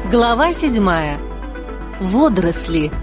Глава 7. Водоросли.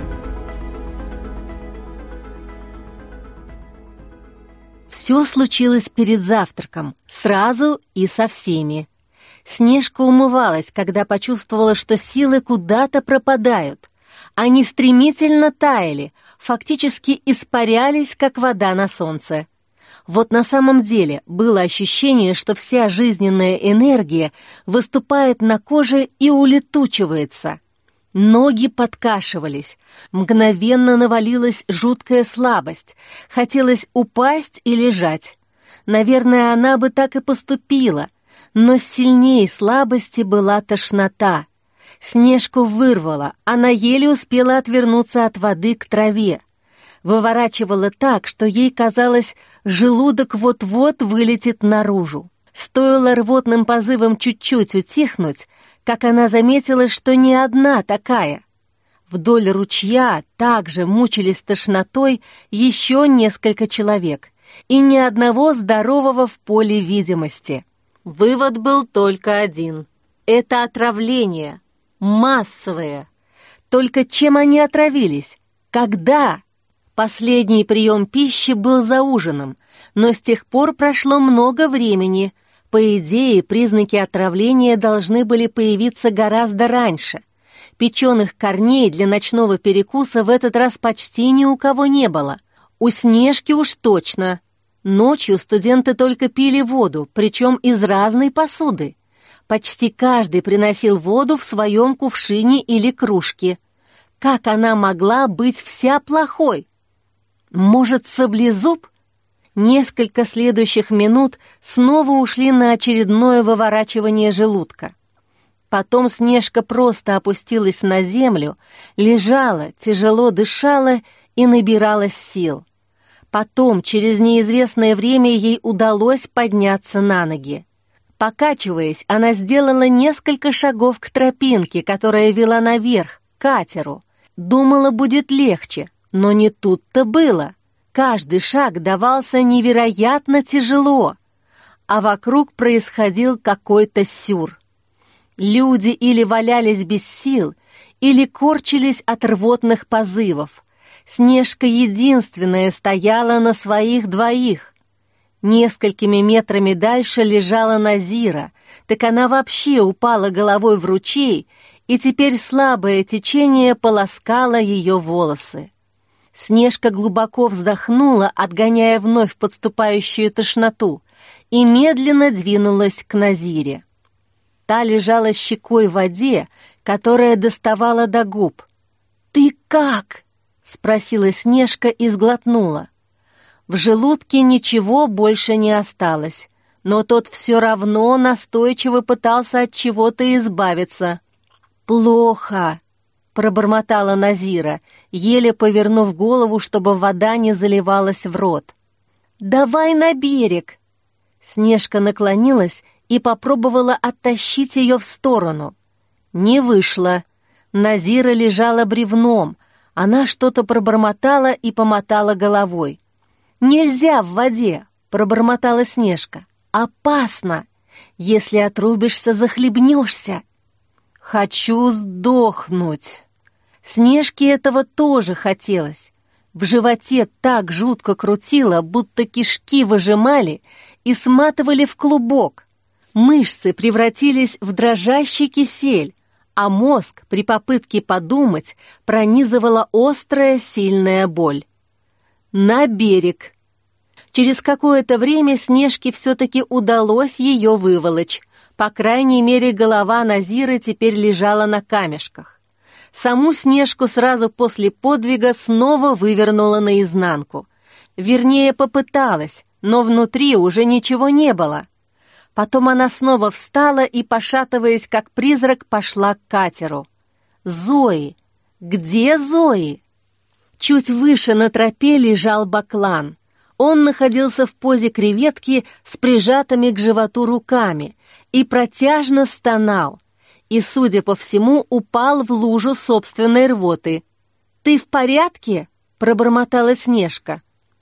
Все случилось перед завтраком, сразу и со всеми. Снежка умывалась, когда почувствовала, что силы куда-то пропадают. Они стремительно таяли, фактически испарялись, как вода на солнце. Вот на самом деле было ощущение, что вся жизненная энергия выступает на коже и улетучивается. Ноги подкашивались, мгновенно навалилась жуткая слабость, хотелось упасть и лежать. Наверное, она бы так и поступила, но сильнее слабости была тошнота. Снежку вырвало, она еле успела отвернуться от воды к траве. Выворачивала так, что ей казалось, желудок вот-вот вылетит наружу. Стоило рвотным позывам чуть-чуть утихнуть, как она заметила, что не одна такая. Вдоль ручья также мучились тошнотой еще несколько человек, и ни одного здорового в поле видимости. Вывод был только один. Это отравление. Массовое. Только чем они отравились? Когда? Последний прием пищи был за ужином, но с тех пор прошло много времени. По идее, признаки отравления должны были появиться гораздо раньше. Печеных корней для ночного перекуса в этот раз почти ни у кого не было. У Снежки уж точно. Ночью студенты только пили воду, причем из разной посуды. Почти каждый приносил воду в своем кувшине или кружке. Как она могла быть вся плохой? Может, саблезуб? Несколько следующих минут снова ушли на очередное выворачивание желудка. Потом Снежка просто опустилась на землю, лежала, тяжело дышала и набиралась сил. Потом, через неизвестное время, ей удалось подняться на ноги. Покачиваясь, она сделала несколько шагов к тропинке, которая вела наверх, к катеру. Думала, будет легче, но не тут-то было. Каждый шаг давался невероятно тяжело, а вокруг происходил какой-то сюр. Люди или валялись без сил, или корчились от рвотных позывов. Снежка единственная стояла на своих двоих. Несколькими метрами дальше лежала Назира, так она вообще упала головой в ручей, и теперь слабое течение полоскало ее волосы. Снежка глубоко вздохнула, отгоняя вновь подступающую тошноту, и медленно двинулась к Назире. Та лежала щекой в воде, которая доставала до губ. «Ты как?» — спросила Снежка и сглотнула. В желудке ничего больше не осталось, но тот все равно настойчиво пытался от чего-то избавиться. «Плохо», — пробормотала Назира, еле повернув голову, чтобы вода не заливалась в рот. «Давай на берег!» Снежка наклонилась и попробовала оттащить ее в сторону. Не вышло. Назира лежала бревном. Она что-то пробормотала и помотала головой. «Нельзя в воде!» — пробормотала Снежка. «Опасно! Если отрубишься, захлебнешься!» «Хочу сдохнуть!» Снежке этого тоже хотелось. В животе так жутко крутило, будто кишки выжимали и сматывали в клубок. Мышцы превратились в дрожащий кисель, а мозг при попытке подумать пронизывала острая сильная боль. На берег. Через какое-то время Снежке все-таки удалось ее выволочь. По крайней мере, голова Назиры теперь лежала на камешках. Саму Снежку сразу после подвига снова вывернула наизнанку. Вернее, попыталась, но внутри уже ничего не было. Потом она снова встала и, пошатываясь как призрак, пошла к катеру. «Зои! Где Зои?» Чуть выше на тропе лежал Баклан. Он находился в позе креветки с прижатыми к животу руками и протяжно стонал. И, судя по всему, упал в лужу собственной рвоты. «Ты в порядке?» — пробормотала Снежка.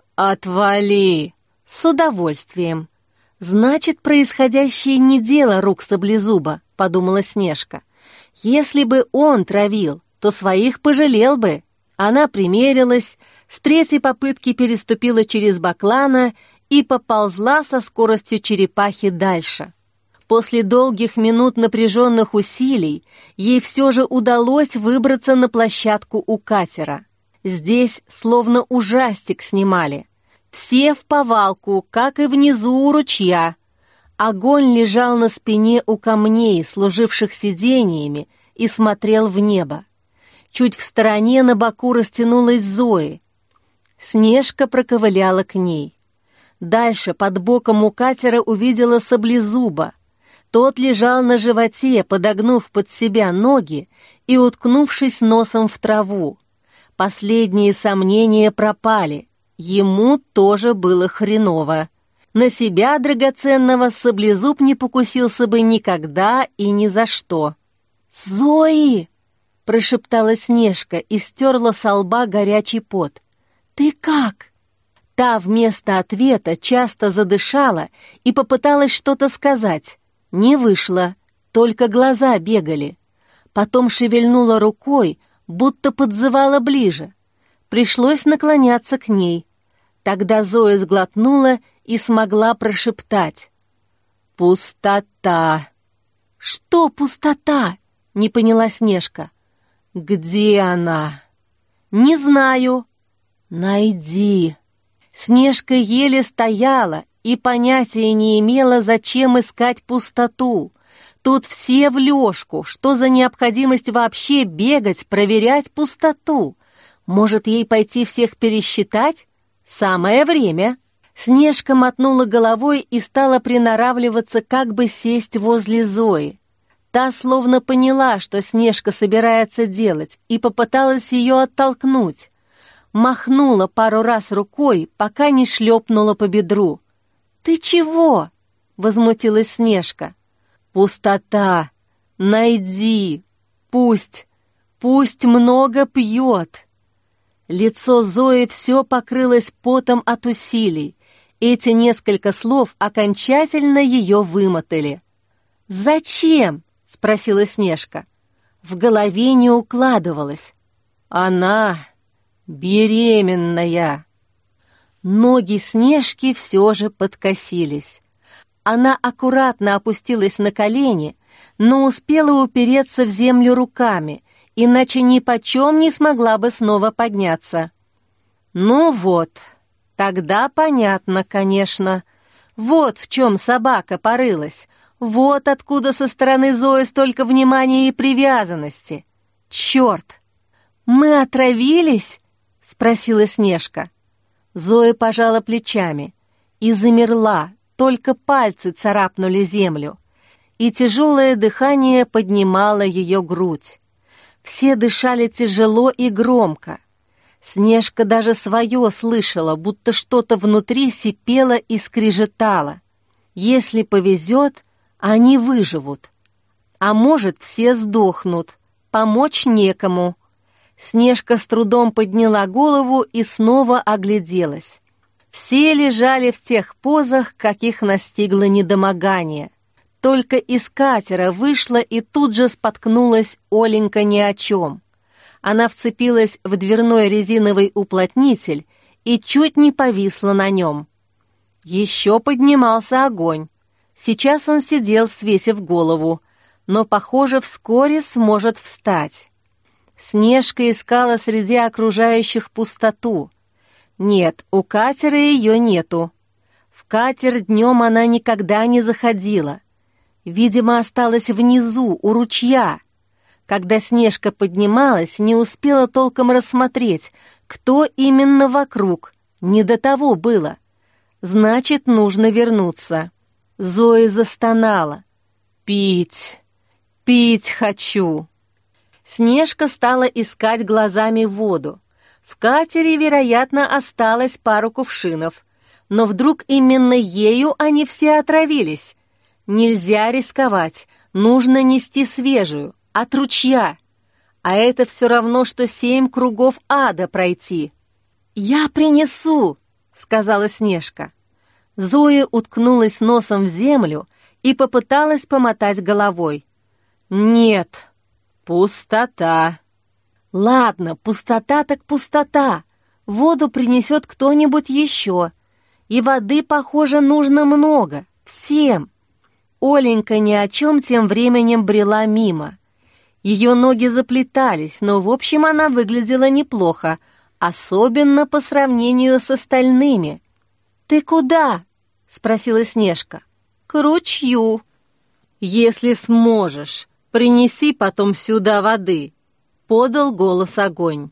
«Отвали!» «С удовольствием». «Значит, происходящее не дело рук Саблезуба», — подумала Снежка. Если бы он травил, то своих пожалел бы. Она примерилась, с третьей попытки переступила через баклана и поползла со скоростью черепахи дальше. После долгих минут напряженных усилий ей все же удалось выбраться на площадку у катера. Здесь словно ужастик снимали. Все вповалку, как и внизу у ручья. Огонь лежал на спине у камней, служивших сидениями, и смотрел в небо. Чуть в стороне на боку растянулась Зои. Снежка проковыляла к ней. Дальше под боком у катера увидела Саблезуба. Тот лежал на животе, подогнув под себя ноги и уткнувшись носом в траву. Последние сомнения пропали. Ему тоже было хреново. На себя драгоценного Саблезуб не покусился бы никогда и ни за что. «Зои!» — прошептала Снежка и стерла со лба горячий пот. «Ты как?» Та вместо ответа часто задышала и попыталась что-то сказать. Не вышло, только глаза бегали. Потом шевельнула рукой, будто подзывала ближе. Пришлось наклоняться к ней. Тогда Зоя сглотнула и смогла прошептать. «Пустота!» «Что пустота?» — не поняла Снежка. «Где она?» «Не знаю». «Найди». Снежка еле стояла и понятия не имела, зачем искать пустоту. Тут все в лёжку, что за необходимость вообще бегать, проверять пустоту? Может, ей пойти всех пересчитать? Самое время. Снежка мотнула головой и стала приноравливаться, как бы сесть возле Зои. Та словно поняла, что Снежка собирается делать, и попыталась ее оттолкнуть. Махнула пару раз рукой, пока не шлепнула по бедру. «Ты чего?» — возмутилась Снежка. «Пустота! Найди! Пусть много пьет!» Лицо Зои все покрылось потом от усилий. Эти несколько слов окончательно ее вымотали. «Зачем?» — спросила Снежка. В голове не укладывалось. «Она беременная!» Ноги Снежки все же подкосились. Она аккуратно опустилась на колени, но успела упереться в землю руками, иначе ни почем не смогла бы снова подняться. «Ну вот, тогда понятно, конечно. Вот в чем собака порылась. Вот откуда со стороны Зои столько внимания и привязанности. Черт!» «Мы отравились?» — спросила Снежка. Зоя пожала плечами и замерла, только пальцы царапнули землю, и тяжелое дыхание поднимало ее грудь. Все дышали тяжело и громко. Снежка даже свое слышала, будто что-то внутри сипело и скрежетало. Если повезет, они выживут. А может, все сдохнут, помочь некому. Снежка с трудом подняла голову и снова огляделась. Все лежали в тех позах, каких настигло недомогание. Только из катера вышла и тут же споткнулась Оленька ни о чем. Она вцепилась в дверной резиновый уплотнитель и чуть не повисла на нем. Еще поднимался огонь. Сейчас он сидел, свесив голову, но, похоже, вскоре сможет встать. Снежка искала среди окружающих пустоту. Нет, у катера ее нету. В катер днем она никогда не заходила. Видимо, осталась внизу, у ручья. Когда Снежка поднималась, не успела толком рассмотреть, кто именно вокруг. Не до того было. Значит, нужно вернуться. Зоя застонала. «Пить, пить хочу!» Снежка стала искать глазами воду. В катере, вероятно, осталось пару кувшинов. Но вдруг именно ею они все отравились? Нельзя рисковать, нужно нести свежую, от ручья. А это все равно, что 7 кругов ада пройти. «Я принесу», — сказала Снежка. Зоя уткнулась носом в землю и попыталась помотать головой. «Нет, Пустота. Ладно, пустота так пустота. Воду принесет кто-нибудь еще. И воды, похоже, нужно много. Всем. Оленька ни о чем тем временем брела мимо. Ее ноги заплетались, но в общем она выглядела неплохо, особенно по сравнению с остальными. «Ты куда?» — спросила Снежка. «К ручью». «Если сможешь, принеси потом сюда воды», — подал голос Огонь.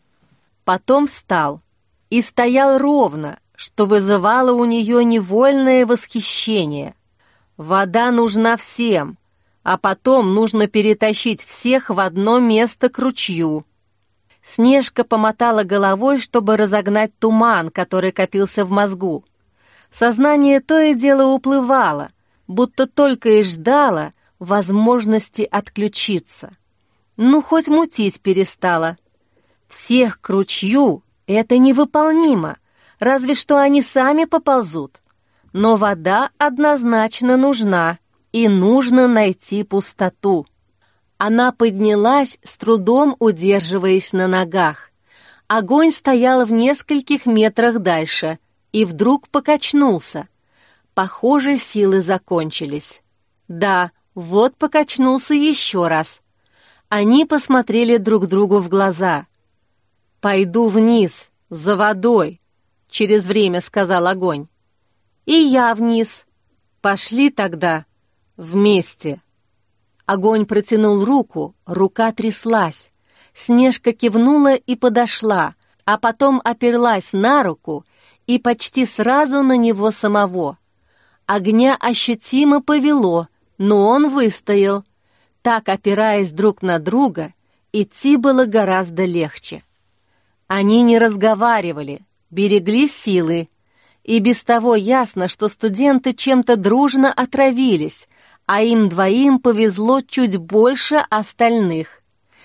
Потом встал и стоял ровно, что вызывало у нее невольное восхищение. Вода нужна всем, а потом нужно перетащить всех в одно место к ручью. Снежка помотала головой, чтобы разогнать туман, который копился в мозгу. Сознание то и дело уплывало, будто только и ждало возможности отключиться. Ну, хоть мутить перестала. Всех к ручью — это невыполнимо, разве что они сами поползут. Но вода однозначно нужна, и нужно найти пустоту. Она поднялась, с трудом удерживаясь на ногах. Огонь стоял в нескольких метрах дальше и вдруг покачнулся. Похоже, силы закончились. Да, вот покачнулся еще раз. Они посмотрели друг другу в глаза. «Пойду вниз, за водой», — через время сказал Огонь. «И я вниз. Пошли тогда вместе». Огонь протянул руку, рука тряслась. Снежка кивнула и подошла, а потом оперлась на руку и почти сразу на него самого. Огня ощутимо повело, но он выстоял. Так, опираясь друг на друга, идти было гораздо легче. Они не разговаривали, берегли силы. И без того ясно, что студенты чем-то дружно отравились, а им двоим повезло чуть больше остальных.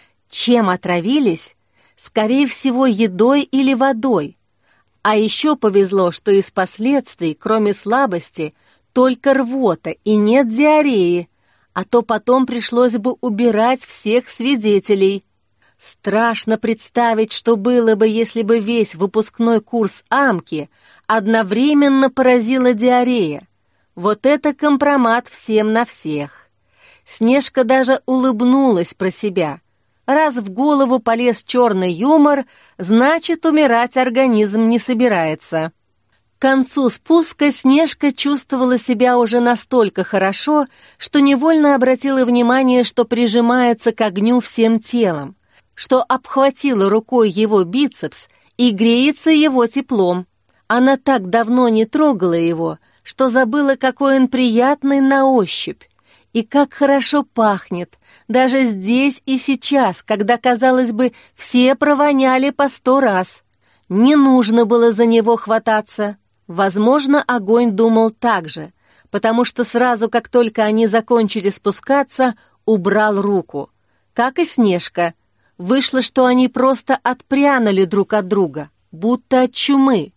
Чем отравились? Скорее всего, едой или водой. А еще повезло, что из последствий, кроме слабости, только рвота и нет диареи, а то потом пришлось бы убирать всех свидетелей. Страшно представить, что было бы, если бы весь выпускной курс Амки одновременно поразила диарея. Вот это компромат всем на всех. Снежка даже улыбнулась про себя. Раз в голову полез черный юмор, значит, умирать организм не собирается. К концу спуска Снежка чувствовала себя уже настолько хорошо, что невольно обратила внимание, что прижимается к огню всем телом, что обхватила рукой его бицепс и греется его теплом. Она так давно не трогала его, что забыла, какой он приятный на ощупь. И как хорошо пахнет, даже здесь и сейчас, когда, казалось бы, все провоняли по 100 раз. Не нужно было за него хвататься. Возможно, Огонь думал так же, потому что сразу, как только они закончили спускаться, убрал руку. Как и Снежка. Вышло, что они просто отпрянули друг от друга, будто от чумы.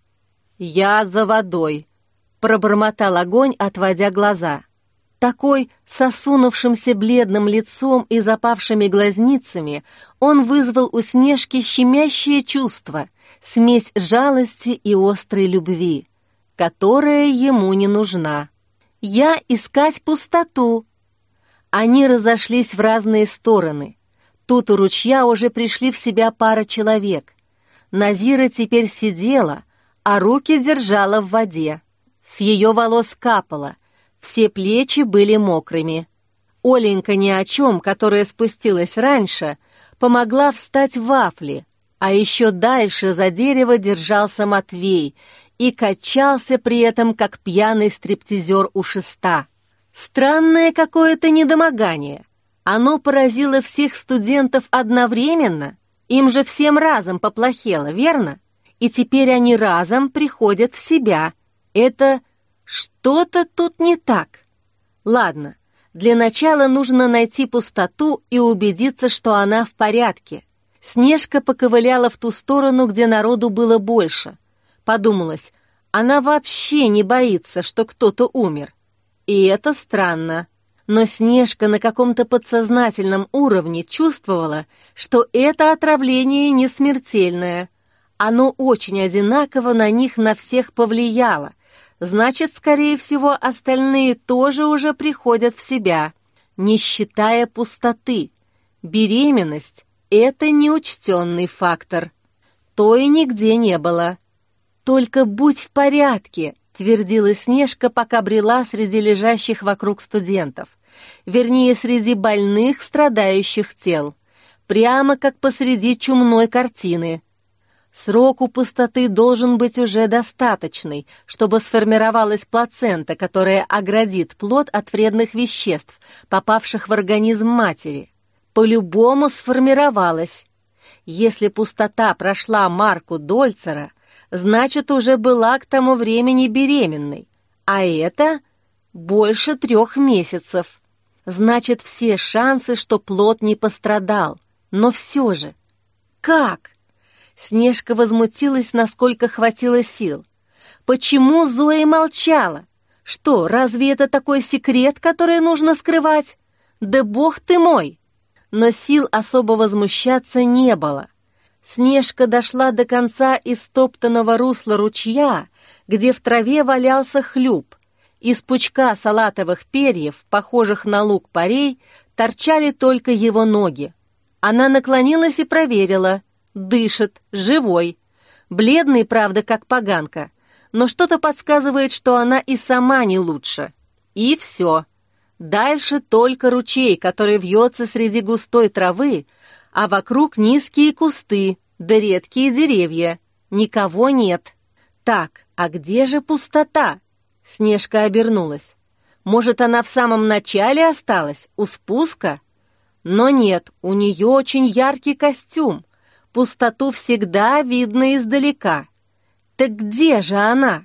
«Я за водой», — пробормотал Огонь, отводя глаза. Такой, с осунувшимся бледным лицом и запавшими глазницами, он вызвал у Снежки щемящее чувство, смесь жалости и острой любви, которая ему не нужна. «Я искать пустоту». Они разошлись в разные стороны. Тут у ручья уже пришли в себя пара человек. Назира теперь сидела, а руки держала в воде. С ее волос капало, все плечи были мокрыми. Оленька ни о чем, которая спустилась раньше, помогла встать в вафли, а еще дальше за дерево держался Матвей и качался при этом, как пьяный стриптизер у шеста. Странное какое-то недомогание. Оно поразило всех студентов одновременно. Им же всем разом поплохело, верно? И теперь они разом приходят в себя. Это что-то тут не так. Ладно, для начала нужно найти пустоту и убедиться, что она в порядке. Снежка поковыляла в ту сторону, где народу было больше. Подумалось, она вообще не боится, что кто-то умер. И это странно. Но Снежка на каком-то подсознательном уровне чувствовала, что это отравление не смертельное. Оно очень одинаково на них на всех повлияло. Значит, скорее всего, остальные тоже уже приходят в себя, не считая пустоты. Беременность — это неучтенный фактор. То и нигде не было. «Только будь в порядке», — твердила Снежка, пока брела среди лежащих вокруг студентов. Вернее, среди больных, страдающих тел. Прямо как посреди чумной картины. Срок у пустоты должен быть уже достаточный, чтобы сформировалась плацента, которая оградит плод от вредных веществ, попавших в организм матери. По-любому сформировалась. Если пустота прошла марку Дольцера, значит, уже была к тому времени беременной, а это больше 3 месяцев. Значит, все шансы, что плод не пострадал. Но все же, как? Снежка возмутилась, насколько хватило сил. Почему Зоя молчала? Что, разве это такой секрет, который нужно скрывать? Да бог ты мой! Но сил особо возмущаться не было. Снежка дошла до конца истоптанного русла ручья, где в траве валялся хлюп. Из пучка салатовых перьев, похожих на лук парей, торчали только его ноги. Она наклонилась и проверила. Дышит, живой. Бледный, правда, как поганка, но что-то подсказывает, что она и сама не лучше. И все. Дальше только ручей, который вьется среди густой травы, а вокруг низкие кусты, да редкие деревья. Никого нет. Так, а где же пустота? Снежка обернулась. Может, она в самом начале осталась, у спуска? Но нет, у нее очень яркий костюм. Пустоту всегда видно издалека. Так где же она?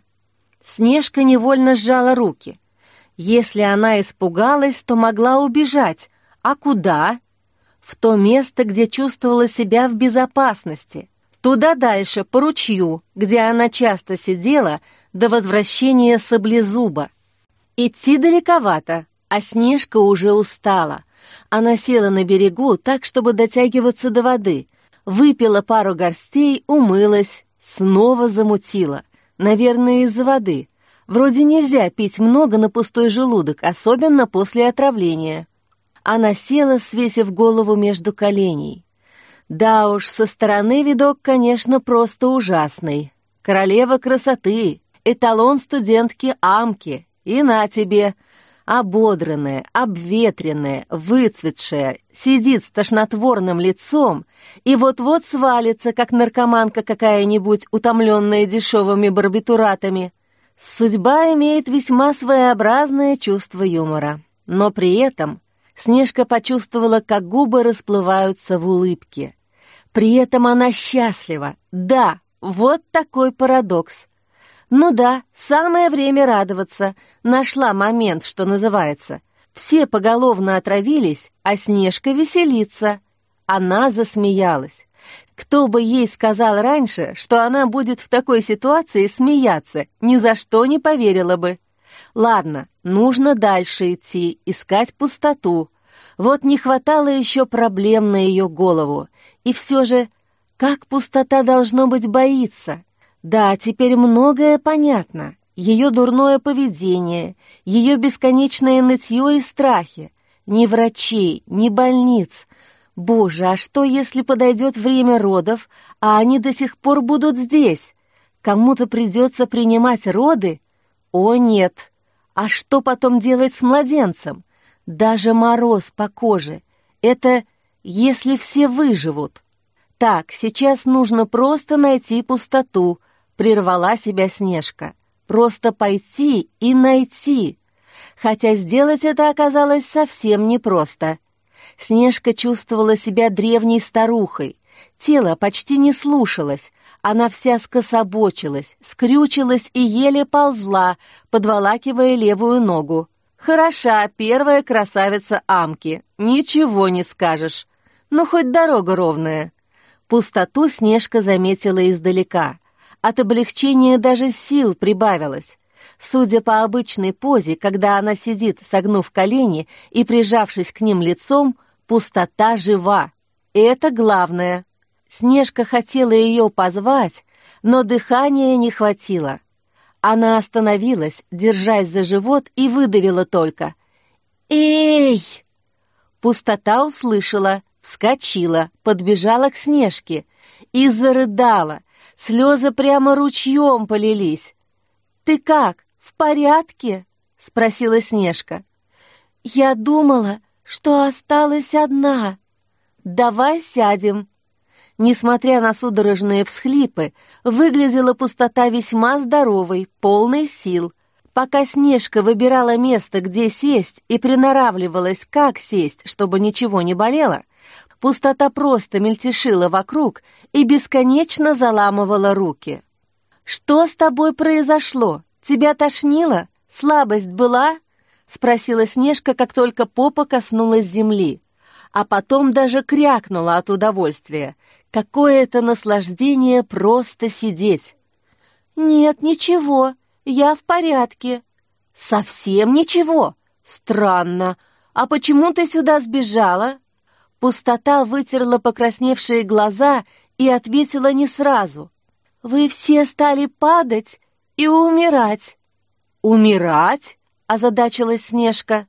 Снежка невольно сжала руки. Если она испугалась, то могла убежать. А куда? В то место, где чувствовала себя в безопасности. Туда дальше, по ручью, где она часто сидела до возвращения Саблезуба. Идти далековато, а Снежка уже устала. Она села на берегу так, чтобы дотягиваться до воды, выпила пару горстей, умылась, снова замутила. Наверное, из-за воды. Вроде нельзя пить много на пустой желудок, особенно после отравления. Она села, свесив голову между коленей. Да уж, со стороны видок, конечно, просто ужасный. Королева красоты, эталон студентки Амки. И на тебе, ободранная, обветренная, выцветшая, сидит с тошнотворным лицом и вот-вот свалится, как наркоманка какая-нибудь, утомленная дешевыми барбитуратами. Судьба имеет весьма своеобразное чувство юмора, но при этом Снежка почувствовала, как губы расплываются в улыбке. При этом она счастлива. Да, вот такой парадокс. Ну да, самое время радоваться. Нашла момент, что называется. Все поголовно отравились, а Снежка веселится. Она засмеялась. Кто бы ей сказал раньше, что она будет в такой ситуации смеяться, ни за что не поверила бы. Ладно, нужно дальше идти, искать пустоту. Вот не хватало еще проблем на ее голову. И все же, как пустота, должно быть, боится? Да, теперь многое понятно. Ее дурное поведение, ее бесконечное нытье и страхи. Ни врачей, ни больниц. Боже, а что, если подойдет время родов, а они до сих пор будут здесь? Кому-то придется принимать роды? О, нет! А что потом делать с младенцем? Даже мороз по коже. Это если все выживут. Так, сейчас нужно просто найти пустоту, прервала себя Снежка. Просто пойти и найти. Хотя сделать это оказалось совсем непросто. Снежка чувствовала себя древней старухой. Тело почти не слушалось. Она вся скособочилась, скрючилась и еле ползла, подволакивая левую ногу. Хороша первая красавица Амки, ничего не скажешь. Ну, хоть дорога ровная. Пустоту Снежка заметила издалека. От облегчения даже сил прибавилось. Судя по обычной позе, когда она сидит, согнув колени и прижавшись к ним лицом, пустота жива. Это главное. Снежка хотела ее позвать, но дыхания не хватило. Она остановилась, держась за живот, и выдавила только: «Эй!». Пустота услышала, вскочила, подбежала к Снежке и зарыдала. Слезы прямо ручьем полились. «Ты как, в порядке?» — спросила Снежка. «Я думала, что осталась одна. Давай сядем». Несмотря на судорожные всхлипы, выглядела пустота весьма здоровой, полной сил. Пока Снежка выбирала место, где сесть, и приноравливалась, как сесть, чтобы ничего не болело, пустота просто мельтешила вокруг и бесконечно заламывала руки. «Что с тобой произошло? Тебя тошнило? Слабость была?» — спросила Снежка, как только попа коснулась земли. А потом даже крякнула от удовольствия. Какое-то наслаждение просто сидеть. «Нет, ничего, я в порядке». «Совсем ничего? Странно. А почему ты сюда сбежала?» Пустота вытерла покрасневшие глаза и ответила не сразу. «Вы все стали падать и умирать». «Умирать?» — озадачилась Снежка.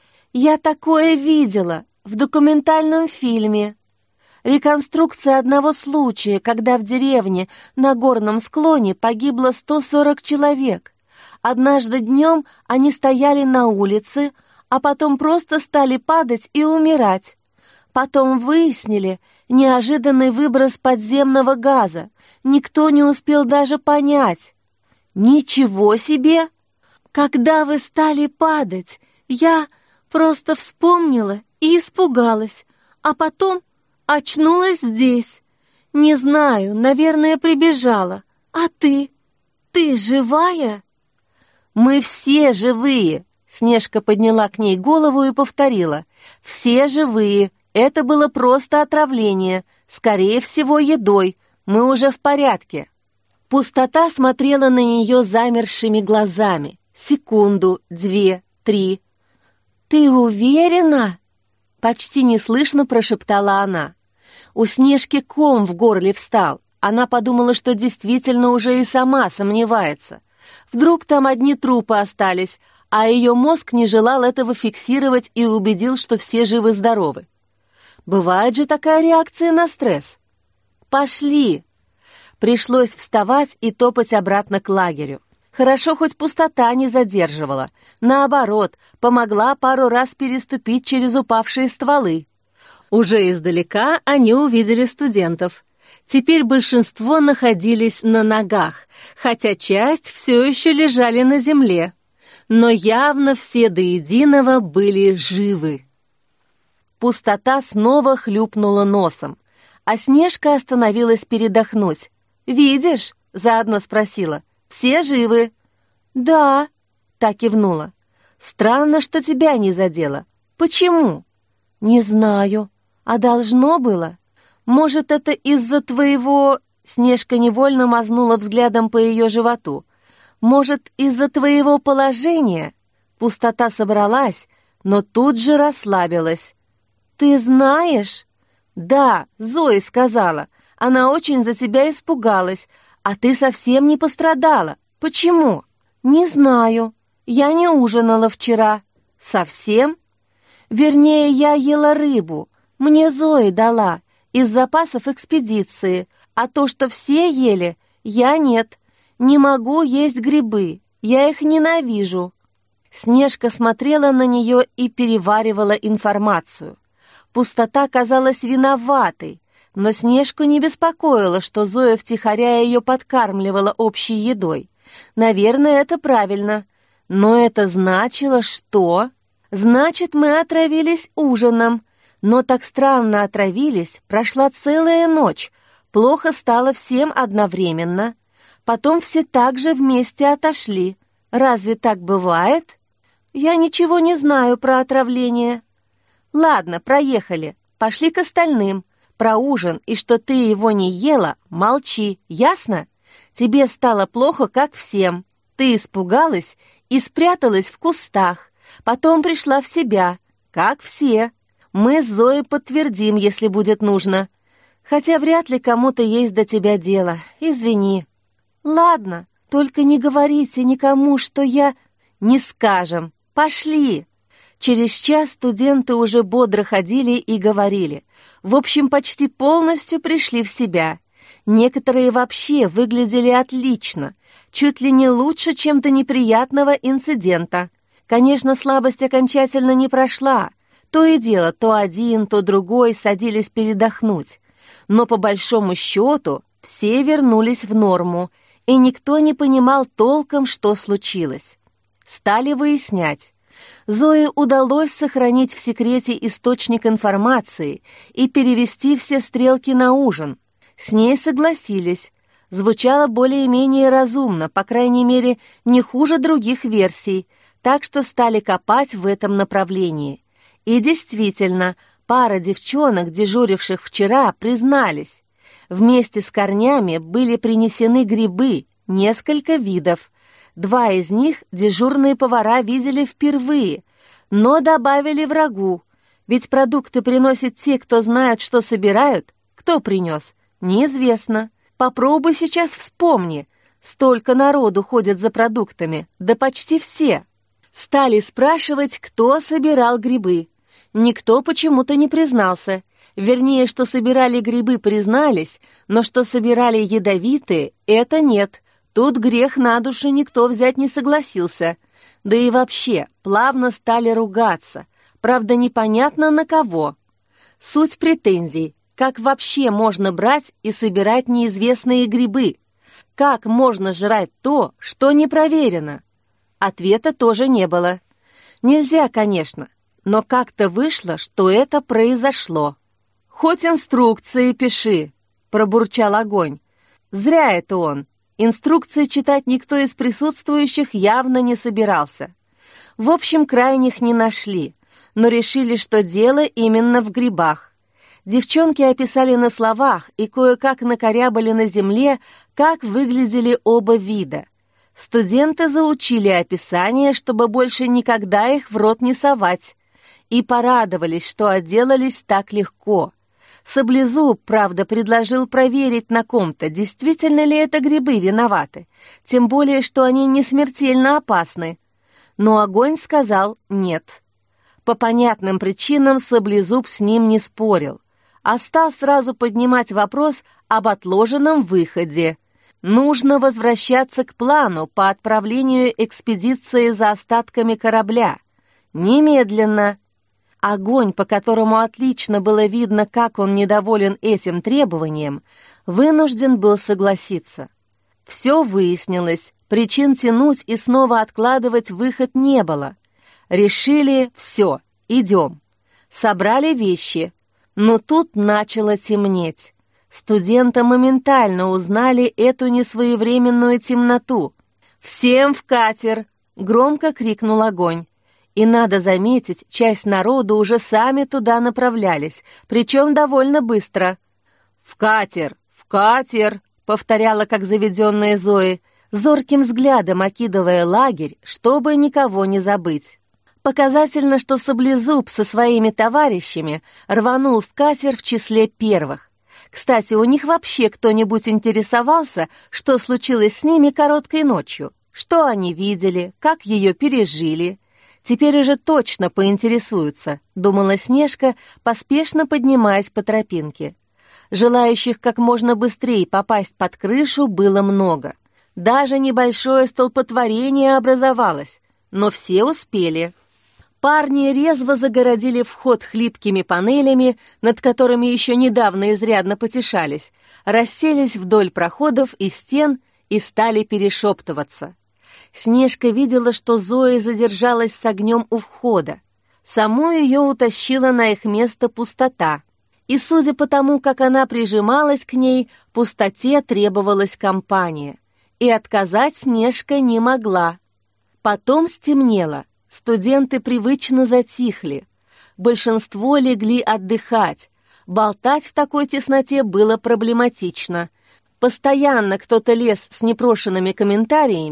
«Я такое видела в документальном фильме. Реконструкция одного случая, когда в деревне на горном склоне погибло 140 человек. Однажды днем они стояли на улице, а потом просто стали падать и умирать. Потом выяснили неожиданный выброс подземного газа. Никто не успел даже понять». «Ничего себе!» «Когда вы стали падать, я просто вспомнила и испугалась, а потом очнулась здесь. Не знаю, наверное, прибежала. А ты? Ты живая?» «Мы все живые!» Снежка подняла к ней голову и повторила. «Все живые. Это было просто отравление. Скорее всего, едой. Мы уже в порядке». Пустота смотрела на нее замершими глазами. Секунду, 2, 3. «Ты уверена?» Почти неслышно прошептала она. У Снежки ком в горле встал. Она подумала, что действительно уже и сама сомневается. Вдруг там одни трупы остались, а ее мозг не желал этого фиксировать и убедил, что все живы-здоровы. Бывает же такая реакция на стресс. «Пошли!» Пришлось вставать и топать обратно к лагерю. Хорошо, хоть пустота не задерживала. Наоборот, помогла пару раз переступить через упавшие стволы. Уже издалека они увидели студентов. Теперь большинство находились на ногах, хотя часть все еще лежали на земле. Но явно все до единого были живы. Пустота снова хлюпнула носом, а Снежка остановилась передохнуть. «Видишь?» — заодно спросила. «Все живы?» «Да», — так кивнула. «Странно, что тебя не задело. Почему?» «Не знаю. А должно было? Может, это из-за твоего...» Снежка невольно мазнула взглядом по ее животу. «Может, из-за твоего положения?» Пустота собралась, но тут же расслабилась. «Ты знаешь?» «Да, Зоя сказала. Она очень за тебя испугалась, а ты совсем не пострадала. Почему?» «Не знаю. Я не ужинала вчера». «Совсем?» «Вернее, я ела рыбу. Мне Зоя дала, из запасов экспедиции. А то, что все ели, я нет. Не могу есть грибы. Я их ненавижу». Снежка смотрела на нее и переваривала информацию. Пустота казалась виноватой, но Снежку не беспокоило, что Зоя втихаря ее подкармливала общей едой. Наверное, это правильно. Но это значило, что... Значит, мы отравились ужином. Но так странно отравились, прошла целая ночь. Плохо стало всем одновременно. Потом все так же вместе отошли. Разве так бывает? Я ничего не знаю про отравление. Ладно, проехали. Пошли к остальным. Про ужин и что ты его не ела, молчи, ясно? Тебе стало плохо, как всем. Ты испугалась и спряталась в кустах, потом пришла в себя, как все. Мы с Зоей подтвердим, если будет нужно. Хотя вряд ли кому-то есть до тебя дело, извини. Ладно, только не говорите никому, что я... Не скажем, пошли. Через час студенты уже бодро ходили и говорили. В общем, почти полностью пришли в себя. Некоторые вообще выглядели отлично, чуть ли не лучше, чем до неприятного инцидента. Конечно, слабость окончательно не прошла. То и дело, то один, то другой садились передохнуть. Но по большому счету все вернулись в норму, и никто не понимал толком, что случилось. Стали выяснять. Зое удалось сохранить в секрете источник информации и перевести все стрелки на ужин. С ней согласились. Звучало более-менее разумно, по крайней мере, не хуже других версий, так что стали копать в этом направлении. И действительно, пара девчонок, дежуривших вчера, признались. Вместе с корнями были принесены грибы, несколько видов. 2 из них дежурные повара видели впервые, но добавили в рагу. Ведь продукты приносят те, кто знает, что собирают. Кто принес? Неизвестно. Попробуй сейчас вспомни. Столько народу ходит за продуктами, да почти все. Стали спрашивать, кто собирал грибы. Никто почему-то не признался. Вернее, что собирали грибы, признались, но что собирали ядовитые, это нет. Тут грех на душу никто взять не согласился. Да и вообще, плавно стали ругаться. Правда, непонятно на кого. Суть претензий. Как вообще можно брать и собирать неизвестные грибы? Как можно жрать то, что не проверено? Ответа тоже не было. Нельзя, конечно, но как-то вышло, что это произошло. «Хоть инструкции пиши», — пробурчал Огонь. Зря это он. Инструкции читать никто из присутствующих явно не собирался. В общем, крайних не нашли, но решили, что дело именно в грибах. Девчонки описали на словах и кое-как накорябали на земле, как выглядели оба вида. Студенты заучили описание, чтобы больше никогда их в рот не совать, и порадовались, что отделались так легко. Саблезуб, правда, предложил проверить на ком-то, действительно ли это грибы виноваты, тем более, что они не смертельно опасны. Но Огонь сказал нет. По понятным причинам Саблезуб с ним не спорил, а стал сразу поднимать вопрос об отложенном выходе. Нужно возвращаться к плану по отправлению экспедиции за остатками корабля. Немедленно. Огонь, по которому отлично было видно, как он недоволен этим требованием, вынужден был согласиться. Все выяснилось, причин тянуть и снова откладывать выход не было. Решили: все, идем. Собрали вещи, но тут начало темнеть. Студенты моментально узнали эту несвоевременную темноту. «Всем в катер!» — громко крикнул Огонь. И, надо заметить, часть народа уже сами туда направлялись, причем довольно быстро. «В катер! В катер!» — повторяла, как заведенная Зои, зорким взглядом окидывая лагерь, чтобы никого не забыть. Показательно, что Саблезуб со своими товарищами рванул в катер в числе первых. Кстати, у них вообще кто-нибудь интересовался, что случилось с ними короткой ночью? Что они видели, как ее пережили? Теперь уже точно поинтересуются, думала Снежка, поспешно поднимаясь по тропинке. Желающих как можно быстрее попасть под крышу было много. Даже небольшое столпотворение образовалось, но все успели. Парни резво загородили вход хлипкими панелями, над которыми еще недавно изрядно потешались, расселись вдоль проходов и стен и стали перешептываться. Снежка видела, что Зоя задержалась с огнем у входа. Саму ее утащила на их место пустота. И, судя по тому, как она прижималась к ней, пустоте требовалась компания. И отказать Снежка не могла. Потом стемнело. Студенты привычно затихли. Большинство легли отдыхать. Болтать в такой тесноте было проблематично. Постоянно кто-то лез с непрошенными комментариями,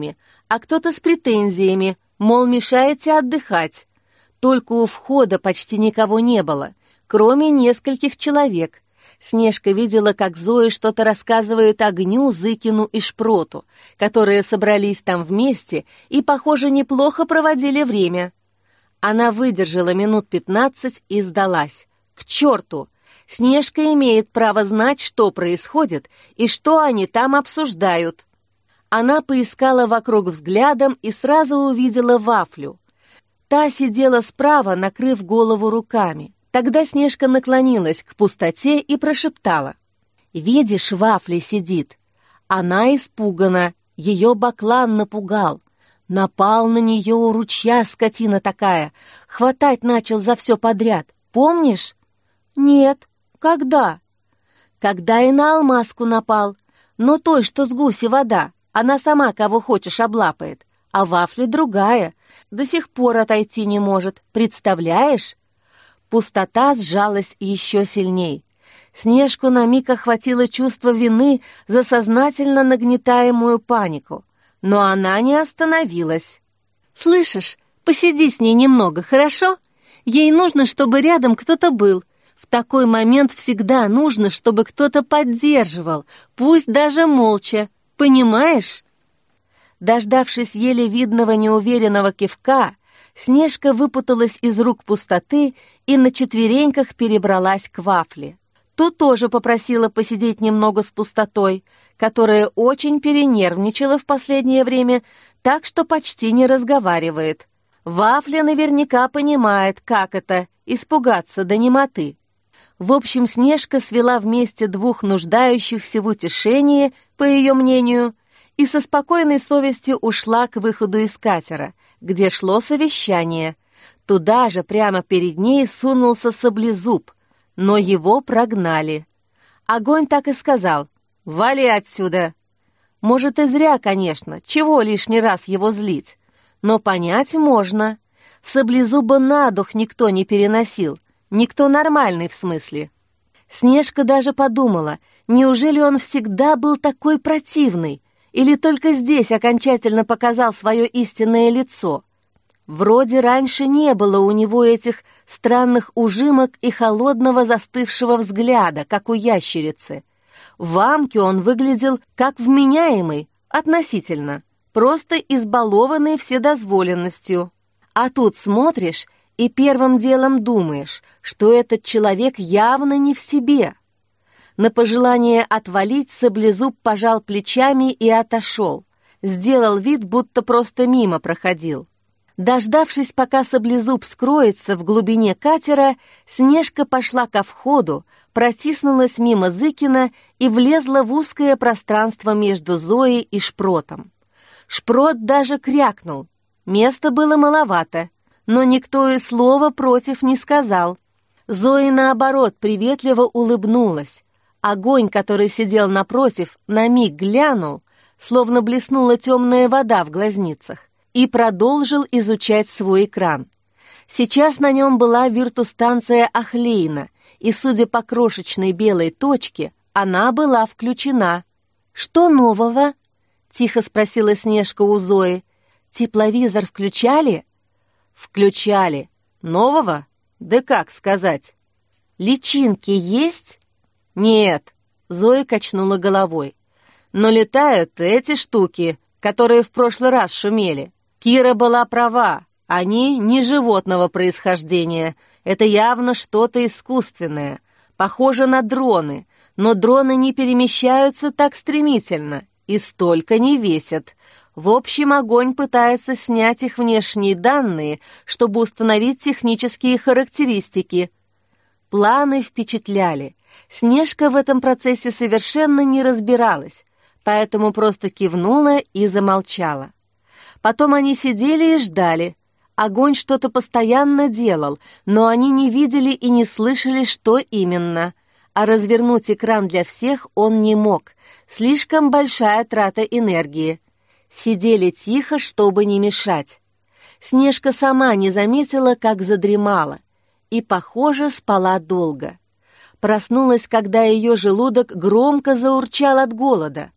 а кто-то с претензиями, мол, мешаете отдыхать. Только у входа почти никого не было, кроме нескольких человек. Снежка видела, как Зоя что-то рассказывает Огню, Зыкину и Шпроту, которые собрались там вместе и, похоже, неплохо проводили время. Она выдержала минут 15 и сдалась. К черту! Снежка имеет право знать, что происходит и что они там обсуждают. Она поискала вокруг взглядом и сразу увидела Вафлю. Та сидела справа, накрыв голову руками. Тогда Снежка наклонилась к пустоте и прошептала: «Видишь, Вафля сидит. Она испугана, ее баклан напугал. Напал на нее у ручья, скотина такая. Хватать начал за все подряд. Помнишь?» «Нет. Когда?» «Когда и на Алмазку напал. Но той, что с гуси вода. Она сама кого хочешь облапает. А Вафля другая. До сих пор отойти не может. Представляешь?» Пустота сжалась еще сильней. Снежку на миг охватило чувство вины за сознательно нагнетаемую панику. Но она не остановилась. «Слышишь, посиди с ней немного, хорошо? Ей нужно, чтобы рядом кто-то был. В такой момент всегда нужно, чтобы кто-то поддерживал, пусть даже молча. Понимаешь?» Дождавшись еле видного неуверенного кивка, Снежка выпуталась из рук пустоты и на четвереньках перебралась к Вафле. Ту тоже попросила посидеть немного с пустотой, которая очень перенервничала в последнее время, так что почти не разговаривает. Вафля наверняка понимает, как это — испугаться до немоты. В общем, Снежка свела вместе двух нуждающихся в утешении, по ее мнению, и со спокойной совестью ушла к выходу из катера, где шло совещание. Туда же, прямо перед ней, сунулся Саблезуб, но его прогнали. Огонь так и сказал: «Вали отсюда!» Может, и зря, конечно, чего лишний раз его злить, но понять можно. Саблезуба на дух никто не переносил, никто нормальный в смысле. Снежка даже подумала, неужели он всегда был такой противный, или только здесь окончательно показал свое истинное лицо. Вроде раньше не было у него этих странных ужимок и холодного застывшего взгляда, как у ящерицы. В Амке он выглядел как вменяемый, относительно, просто избалованный вседозволенностью. А тут смотришь и первым делом думаешь, что этот человек явно не в себе. На пожелание отвалить Саблезуб пожал плечами и отошел. Сделал вид, будто просто мимо проходил. Дождавшись, пока Саблезуб скроется в глубине катера, Снежка пошла ко входу, протиснулась мимо Зыкина и влезла в узкое пространство между Зоей и Шпротом. Шпрот даже крякнул. Места было маловато, но никто и слова против не сказал. Зоя, наоборот, приветливо улыбнулась. Огонь, который сидел напротив, на миг глянул, словно блеснула темная вода в глазницах, и продолжил изучать свой экран. Сейчас на нем была виртустанция Ахлейна, и, судя по крошечной белой точке, она была включена. «Что нового?» — тихо спросила Снежка у Зои. «Тепловизор включали?» «Включали. Нового? Да как сказать?» «Личинки есть?» «Нет», — Зоя качнула головой. «Но летают эти штуки, которые в прошлый раз шумели. Кира была права, они не животного происхождения. Это явно что-то искусственное. Похоже на дроны, но дроны не перемещаются так стремительно и столько не весят. В общем, огонь пытается снять их внешние данные, чтобы установить технические характеристики». Планы впечатляли. Снежка в этом процессе совершенно не разбиралась, поэтому просто кивнула и замолчала. Потом они сидели и ждали. Огонь что-то постоянно делал, но они не видели и не слышали, что именно. А развернуть экран для всех он не мог. Слишком большая трата энергии. Сидели тихо, чтобы не мешать. Снежка сама не заметила, как задремала. И, похоже, спала долго. Проснулась, когда ее желудок громко заурчал от голода.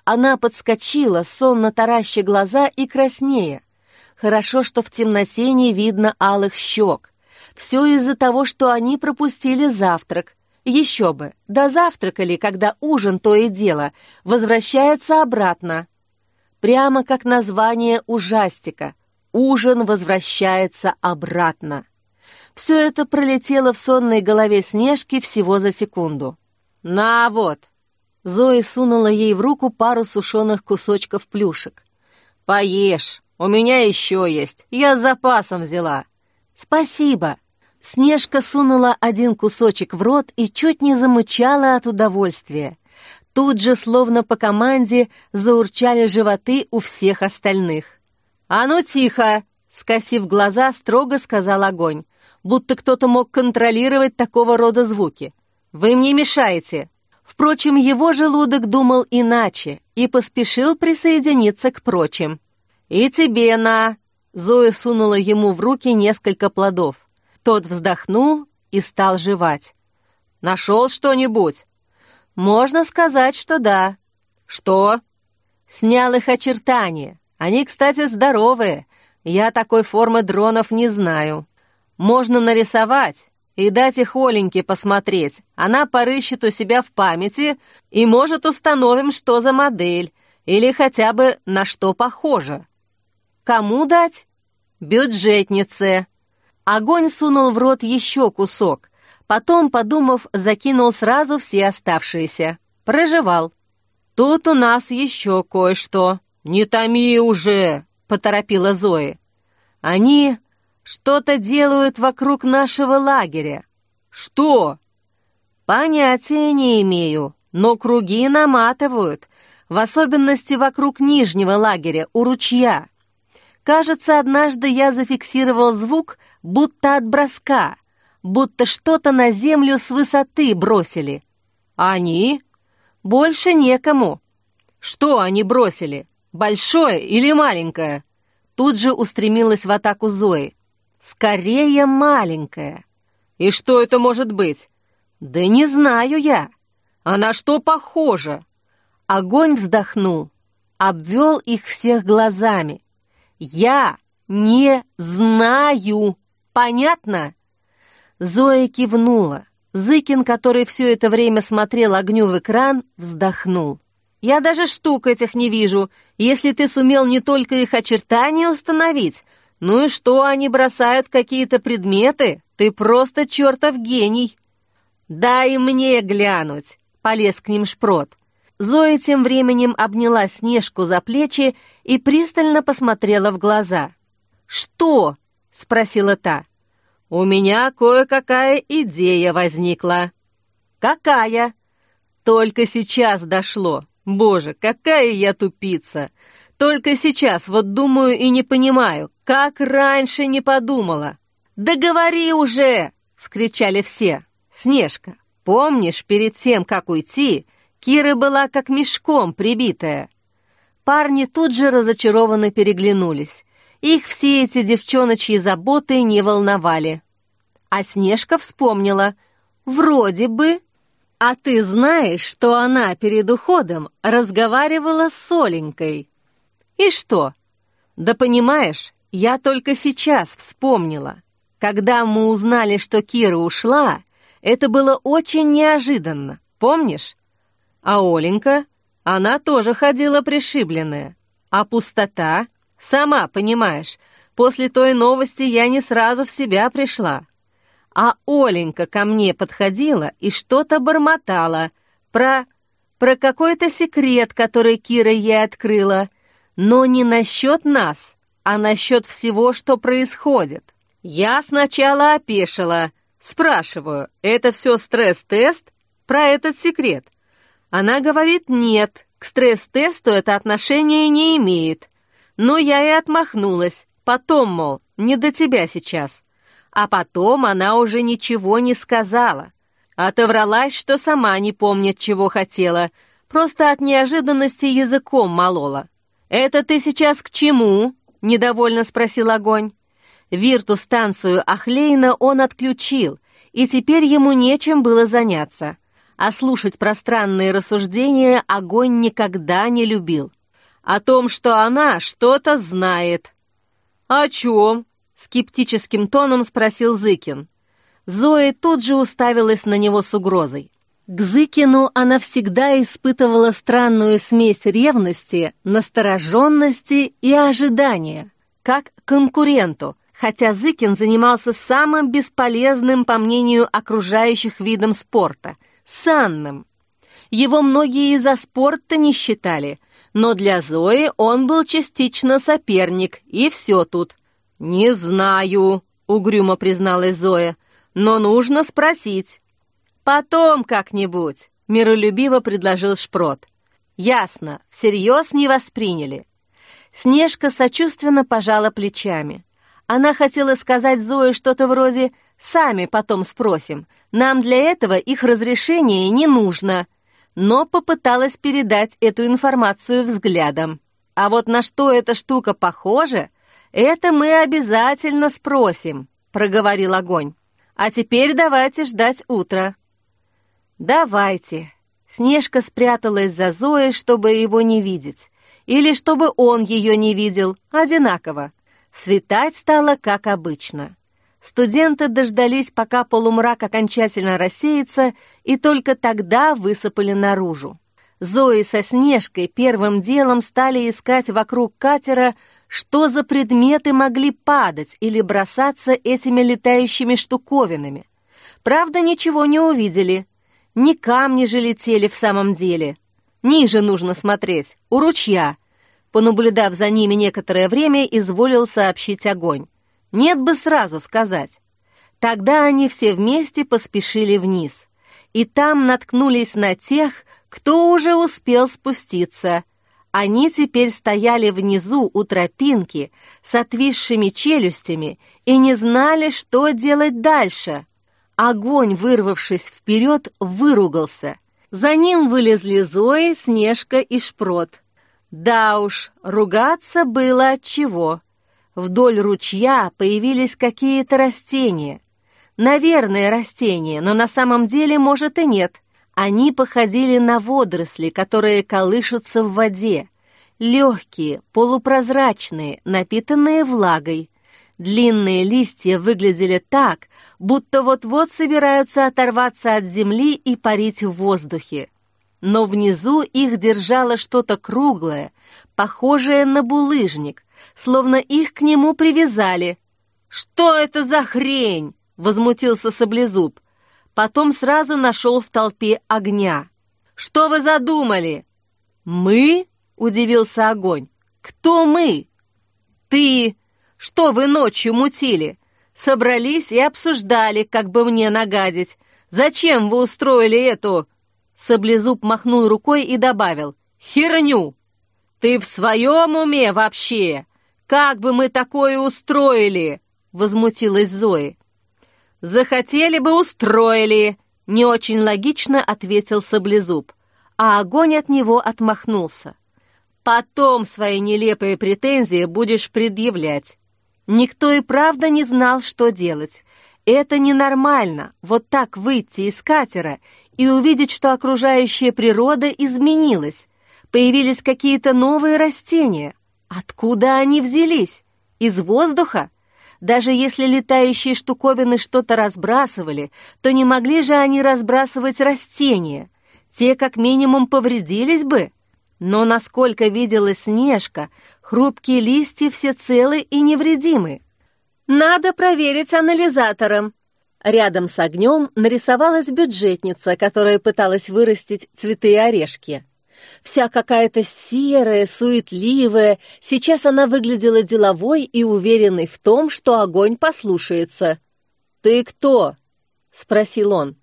Она подскочила, сонно тараща глаза и краснея. Хорошо, что в темноте не видно алых щек. Все из-за того, что они пропустили завтрак. Еще бы, дозавтракали, когда ужин, то и дело, возвращается обратно. Прямо как название ужастика. Ужин возвращается обратно. Все это пролетело в сонной голове Снежки всего за секунду. «На вот!» Зоя сунула ей в руку пару сушеных кусочков плюшек. «Поешь, у меня еще есть, я с запасом взяла». «Спасибо». Снежка сунула один кусочек в рот и чуть не замычала от удовольствия. Тут же, словно по команде, заурчали животы у всех остальных. «А ну тихо!» — скосив глаза, строго сказал Огонь, будто кто-то мог контролировать такого рода звуки. «Вы мне мешаете!» Впрочем, его желудок думал иначе и поспешил присоединиться к прочим. «И тебе на!» Зоя сунула ему в руки несколько плодов. Тот вздохнул и стал жевать. «Нашел что-нибудь?» «Можно сказать, что да». «Что?» «Снял их очертания. Они, кстати, здоровые. Я такой формы дронов не знаю. Можно нарисовать и дать их Оленьке посмотреть. Она порыщет у себя в памяти и, может, установим, что за модель или хотя бы на что похоже». «Кому дать?» «Бюджетнице». Огонь сунул в рот еще кусок. Потом, подумав, закинул сразу все оставшиеся. Прожевал. «Тут у нас еще кое-что». «Не томи уже!» — поторопила Зоя. «Они что-то делают вокруг нашего лагеря». «Что?» «Понятия не имею, но круги наматывают, в особенности вокруг нижнего лагеря, у ручья. Кажется, однажды я зафиксировал звук, будто от броска, будто что-то на землю с высоты бросили». «Они?» «Больше некому». «Что они бросили? Большое или маленькое?» Тут же устремилась в атаку Зои. «Скорее маленькое». «И что это может быть?» «Да не знаю я». «А на что похоже?» Огонь вздохнул, обвел их всех глазами. «Я не знаю. Понятно?» Зоя кивнула. Зыкин, который все это время смотрел Огню в экран, вздохнул. «Я даже штук этих не вижу, если ты сумел не только их очертания установить. Ну и что, они бросают какие-то предметы? Ты просто чертов гений!» «Дай мне глянуть!» — полез к ним Шпрот. Зоя тем временем обняла Снежку за плечи и пристально посмотрела в глаза. «Что?» — спросила та. «У меня кое-какая идея возникла». «Какая?» «Только сейчас дошло. Боже, какая я тупица! Только сейчас вот думаю и не понимаю, как раньше не подумала». «Да говори уже!» — вскричали все. «Снежка, помнишь, перед тем, как уйти, Кира была как мешком прибитая?» Парни тут же разочарованно переглянулись. Их все эти девчоночьи заботы не волновали. А Снежка вспомнила. «Вроде бы...» «А ты знаешь, что она перед уходом разговаривала с Оленькой?» «И что?» «Да понимаешь, я только сейчас вспомнила. Когда мы узнали, что Кира ушла, это было очень неожиданно, помнишь? А Оленька, она тоже ходила пришибленная. А пустота, сама понимаешь, после той новости я не сразу в себя пришла. А Оленька ко мне подходила и что-то бормотала про какой-то секрет, который Кира ей открыла, но не насчет нас, а насчет всего, что происходит. Я сначала опешила, спрашиваю, это все стресс-тест про этот секрет? Она говорит, нет, к стресс-тесту это отношение не имеет. Но я и отмахнулась, потом, мол, не до тебя сейчас. А потом она уже ничего не сказала. Отовралась, что сама не помнит, чего хотела, просто от неожиданности языком молола. «Это ты сейчас к чему?» — недовольно спросил Огонь. Вирту-станцию Ахлейна он отключил, и теперь ему нечем было заняться. а слушать пространные рассуждения Огонь никогда не любил. О том, что она что-то знает. «О чем?» — скептическим тоном спросил Зыкин. Зоя тут же уставилась на него с угрозой. К Зыкину она всегда испытывала странную смесь ревности, настороженности и ожидания, как к конкуренту, хотя Зыкин занимался самым бесполезным, по мнению окружающих, видом спорта — санным. Его многие из-за спорта не считали, но для Зои он был частично соперник, и все тут. «Не знаю», — угрюмо призналась Зоя, — «но нужно спросить». «Потом как-нибудь», — миролюбиво предложил Шпрот. «Ясно, всерьез не восприняли». Снежка сочувственно пожала плечами. Она хотела сказать Зое что-то вроде «сами потом спросим, нам для этого их разрешение не нужно», но попыталась передать эту информацию взглядом. «А вот на что эта штука похожа, это мы обязательно спросим», — проговорил Огонь. «А теперь давайте ждать утра». «Давайте». Снежка спряталась за Зоей, чтобы его не видеть. Или чтобы он ее не видел, одинаково. Светать стало, как обычно. Студенты дождались, пока полумрак окончательно рассеется, и только тогда высыпали наружу. Зои со Снежкой первым делом стали искать вокруг катера, что за предметы могли падать или бросаться этими летающими штуковинами. Правда, ничего не увидели. Не камни же летели в самом деле. Ниже нужно смотреть, у ручья. Понаблюдав за ними некоторое время, изволил сообщить Огонь. Нет бы сразу сказать. Тогда они все вместе поспешили вниз. И там наткнулись на тех, кто уже успел спуститься. Они теперь стояли внизу у тропинки с отвисшими челюстями и не знали, что делать дальше. Огонь, вырвавшись вперед, выругался. За ним вылезли Зои, Снежка и Шпрот. Да уж, ругаться было отчего. Вдоль ручья появились какие-то растения. Наверное, растения, но на самом деле, может, и нет. Они походили на водоросли, которые колышутся в воде. Легкие, полупрозрачные, напитанные влагой. Длинные листья выглядели так, будто вот-вот собираются оторваться от земли и парить в воздухе. Но внизу их держало что-то круглое, похожее на булыжник, словно их к нему привязали. «Что это за хрень?» — возмутился Саблезуб. Потом сразу нашел в толпе Огня. «Что вы задумали?» «Мы?» — удивился Огонь. «Кто мы?» «Ты! Что вы ночью мутили? Собрались и обсуждали, как бы мне нагадить. Зачем вы устроили эту...» Саблезуб махнул рукой и добавил: «Херню! Ты в своем уме вообще? Как бы мы такое устроили?» — возмутилась Зоя. «Захотели бы, устроили!» — не очень логично ответил Саблезуб, а Огонь от него отмахнулся. «Потом свои нелепые претензии будешь предъявлять». Никто и правда не знал, что делать. Это ненормально, вот так выйти из катера и увидеть, что окружающая природа изменилась. Появились какие-то новые растения. Откуда они взялись? Из воздуха? Даже если летающие штуковины что-то разбрасывали, то не могли же они разбрасывать растения. Те как минимум повредились бы. Но, насколько видела Снежка, хрупкие листья все целы и невредимы. «Надо проверить анализатором». Рядом с Огнем нарисовалась бюджетница, которая пыталась вырастить цветы и орешки. Вся какая-то серая, суетливая, сейчас она выглядела деловой и уверенной в том, что Огонь послушается. «Ты кто?» — спросил он.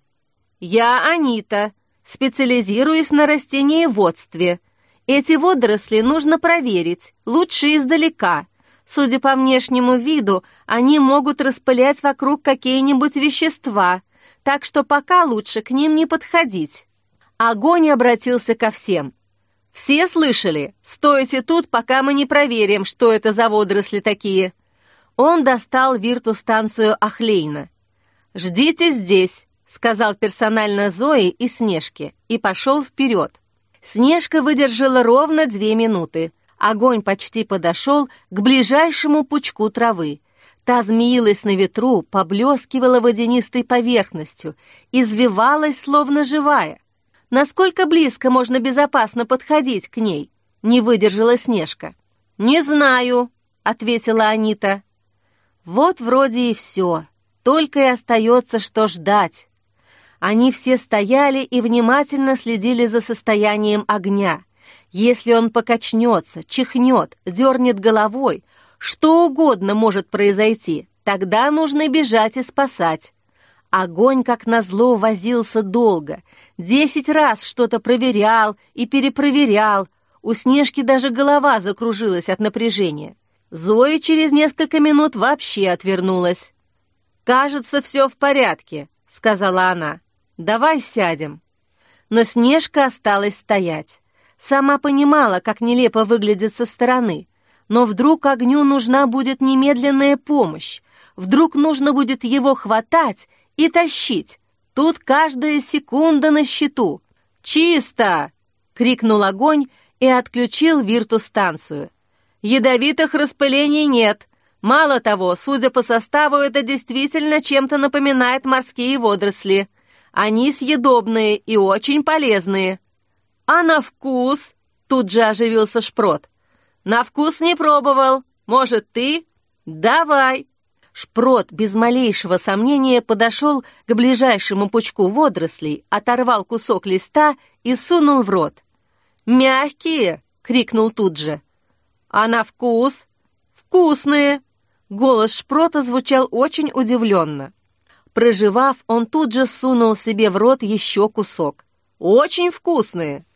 «Я Анита, специализируюсь на растениеводстве. Эти водоросли нужно проверить, лучше издалека. Судя по внешнему виду, они могут распылять вокруг какие-нибудь вещества, так что пока лучше к ним не подходить». Огонь обратился ко всем. «Все слышали? Стойте тут, пока мы не проверим, что это за водоросли такие». Он достал виртустанцию Ахлейна. «Ждите здесь», — сказал персонально Зое и Снежке и пошел вперед. Снежка выдержала ровно 2 минуты. Огонь почти подошел к ближайшему пучку травы. Та змеилась на ветру, поблескивала водянистой поверхностью, извивалась, словно живая. Насколько близко можно безопасно подходить к ней? Не выдержала Снежка. «Не знаю», — ответила Анита. Вот вроде и все, только и остается, что ждать. Они все стояли и внимательно следили за состоянием огня. Если он покачнется, чихнет, дернет головой, что угодно может произойти, тогда нужно бежать и спасать. Огонь, как назло, возился долго. 10 раз что-то проверял и перепроверял. У Снежки даже голова закружилась от напряжения. Зоя через несколько минут вообще отвернулась. «Кажется, все в порядке», — сказала она. «Давай сядем». Но Снежка осталась стоять. Сама понимала, как нелепо выглядит со стороны. Но вдруг огню нужна будет немедленная помощь. Вдруг нужно будет его хватать и тащить. Тут каждая секунда на счету. «Чисто!» — крикнул огонь и отключил виртустанцию. «Ядовитых распылений нет. Мало того, судя по составу, это действительно чем-то напоминает морские водоросли. Они съедобные и очень полезные». «А на вкус?» — тут же оживился Шпрот. «На вкус не пробовал. Может, ты?» «Давай». Шпрот без малейшего сомнения подошел к ближайшему пучку водорослей, оторвал кусок листа и сунул в рот. «Мягкие!» — крикнул тут же. «А на вкус?» «Вкусные!» Голос Шпрота звучал очень удивленно. Прожевав, он тут же сунул себе в рот еще кусок. «Очень вкусные!»